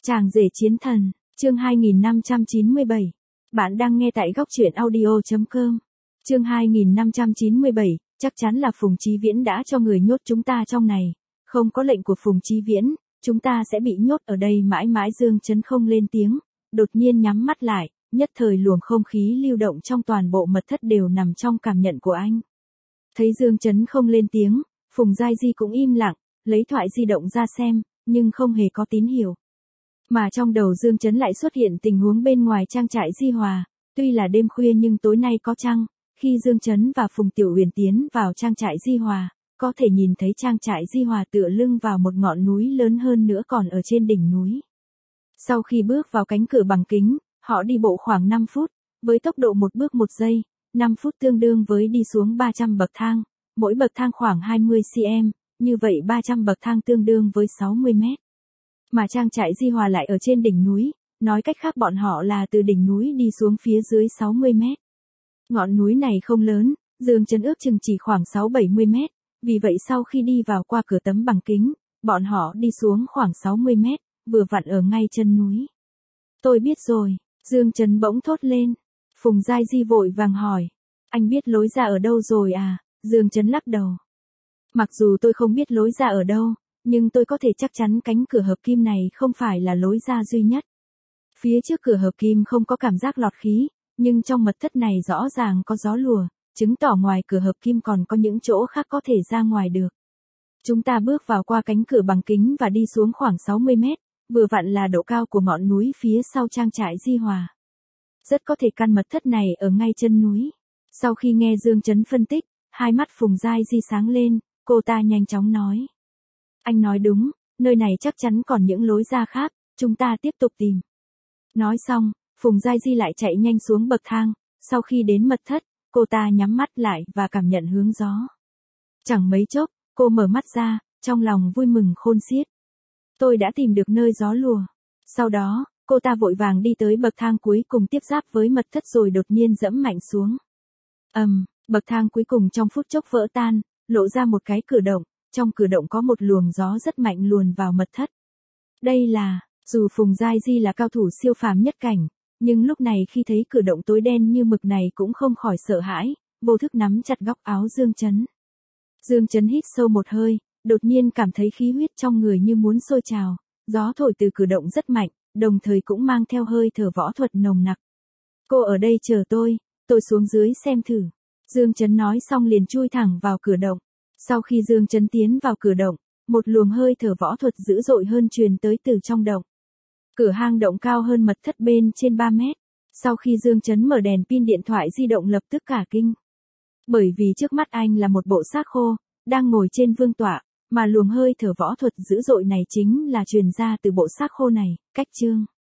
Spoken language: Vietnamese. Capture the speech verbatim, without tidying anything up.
Chàng rể chiến thần, chương hai nghìn năm trăm chín mươi bảy. Bạn đang nghe tại góc truyện audio chấm com. Chương hai nghìn năm trăm chín mươi bảy, chắc chắn là Phùng Chí Viễn đã cho người nhốt chúng ta trong này. Không có lệnh của Phùng Chí Viễn, chúng ta sẽ bị nhốt ở đây mãi mãi. Dương Chấn không lên tiếng, đột nhiên nhắm mắt lại, nhất thời luồng không khí lưu động trong toàn bộ mật thất đều nằm trong cảm nhận của anh. Thấy Dương Chấn không lên tiếng, Phùng Giai Di cũng im lặng, lấy thoại di động ra xem, nhưng không hề có tín hiệu. Mà trong đầu Dương Chấn lại xuất hiện tình huống bên ngoài trang trại Di Hòa, tuy là đêm khuya nhưng tối nay có trăng, khi Dương Chấn và Phùng Tiểu Uyển tiến vào trang trại Di Hòa, có thể nhìn thấy trang trại Di Hòa tựa lưng vào một ngọn núi lớn hơn nữa còn ở trên đỉnh núi. Sau khi bước vào cánh cửa bằng kính, họ đi bộ khoảng năm phút, với tốc độ một bước một giây, năm phút tương đương với đi xuống ba trăm bậc thang, mỗi bậc thang khoảng hai mươi xăng-ti-mét, như vậy ba trăm bậc thang tương đương với sáu mươi mét. Mà trang trại Di Hòa lại ở trên đỉnh núi, nói cách khác bọn họ là từ đỉnh núi đi xuống phía dưới sáu mươi mét. Ngọn núi này không lớn, Dương Chấn ước chừng chỉ khoảng sáu bảy mươi mét, vì vậy sau khi đi vào qua cửa tấm bằng kính, bọn họ đi xuống khoảng sáu mươi mét, vừa vặn ở ngay chân núi. Tôi biết rồi, Dương Chấn bỗng thốt lên. Phùng Giai Di vội vàng hỏi, anh biết lối ra ở đâu rồi à? Dương Chấn lắc đầu. Mặc dù tôi không biết lối ra ở đâu, nhưng tôi có thể chắc chắn cánh cửa hợp kim này không phải là lối ra duy nhất. Phía trước cửa hợp kim không có cảm giác lọt khí, nhưng trong mật thất này rõ ràng có gió lùa, chứng tỏ ngoài cửa hợp kim còn có những chỗ khác có thể ra ngoài được. Chúng ta bước vào qua cánh cửa bằng kính và đi xuống khoảng sáu mươi mét, vừa vặn là độ cao của ngọn núi phía sau trang trại Di Hòa. Rất có thể căn mật thất này ở ngay chân núi. Sau khi nghe Dương Chấn phân tích, hai mắt Phùng Giai Di sáng lên, cô ta nhanh chóng nói. Anh nói đúng, nơi này chắc chắn còn những lối ra khác, chúng ta tiếp tục tìm. Nói xong, Phùng Giai Di lại chạy nhanh xuống bậc thang, sau khi đến mật thất, cô ta nhắm mắt lại và cảm nhận hướng gió. Chẳng mấy chốc, cô mở mắt ra, trong lòng vui mừng khôn xiết. Tôi đã tìm được nơi gió lùa. Sau đó, cô ta vội vàng đi tới bậc thang cuối cùng tiếp giáp với mật thất rồi đột nhiên giẫm mạnh xuống. Ầm, um, bậc thang cuối cùng trong phút chốc vỡ tan, lộ ra một cái cửa động, trong cửa động có một luồng gió rất mạnh luồn vào mật thất. Đây là, dù Phùng Giai Di là cao thủ siêu phàm nhất cảnh, nhưng lúc này khi thấy cửa động tối đen như mực này cũng không khỏi sợ hãi, vô thức nắm chặt góc áo Dương Chấn. Dương Chấn hít sâu một hơi, đột nhiên cảm thấy khí huyết trong người như muốn sôi trào, gió thổi từ cửa động rất mạnh, đồng thời cũng mang theo hơi thở võ thuật nồng nặc. Cô ở đây chờ tôi, tôi xuống dưới xem thử. Dương Chấn nói xong liền chui thẳng vào cửa động. Sau khi Dương Chấn tiến vào cửa động, một luồng hơi thở võ thuật dữ dội hơn truyền tới từ trong động. Cửa hang động cao hơn mật thất bên trên ba mét. Sau khi Dương Chấn mở đèn pin điện thoại di động lập tức cả kinh. Bởi vì trước mắt anh là một bộ xác khô, đang ngồi trên vương tọa, mà luồng hơi thở võ thuật dữ dội này chính là truyền ra từ bộ xác khô này. Cách chương